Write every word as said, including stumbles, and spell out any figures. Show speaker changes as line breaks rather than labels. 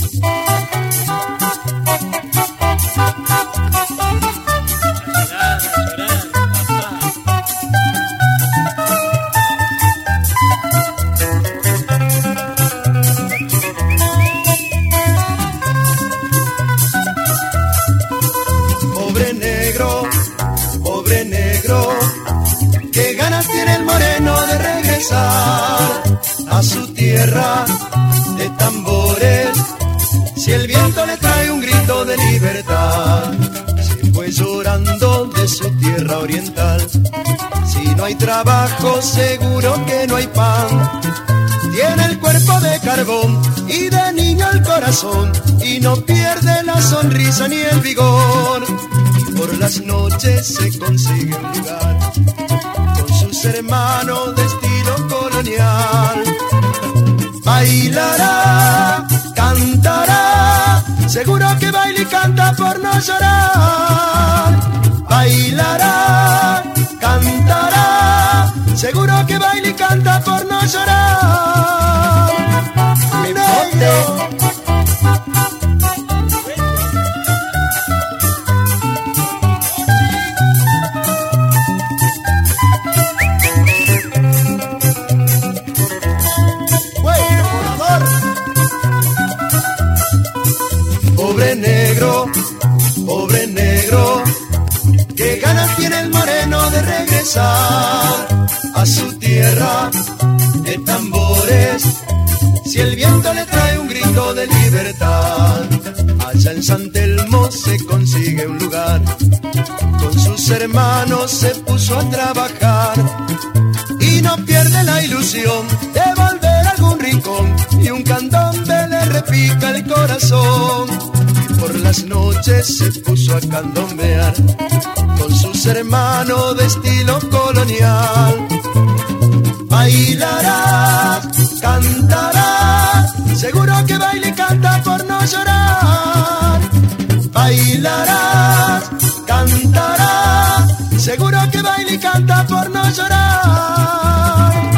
Pobre negro, pobre negro, qué ganas tiene el moreno de regresar a su tierra de tambores. Si el viento le trae un grito de libertad, se fue llorando de su tierra oriental. Si no hay trabajo, seguro que no hay pan. Tiene el cuerpo de carbón y de niño el corazón, y no pierde la sonrisa ni el vigor. Y por las noches se consigue un lugar con sus hermanos de estilo colonial. Bailará, cantará, seguro que baila y canta por no llorar. Bailará, cantará, seguro que baila y canta por no llorar. Mi negro. Pobre negro, pobre negro, qué ganas tiene el moreno de regresar a su tierra de tambores. Si el viento le trae un grito de libertad, allá en San Telmo se consigue un lugar. Con sus hermanos se puso a trabajar y no pierde la ilusión de volver a algún rincón, y un candombe le repica el corazón. Por las noches se puso a candombear con sus hermanos de estilo colonial. Bailará, cantará, seguro que baila y canta por no llorar. Bailará, cantará, seguro que baila y canta por no llorar.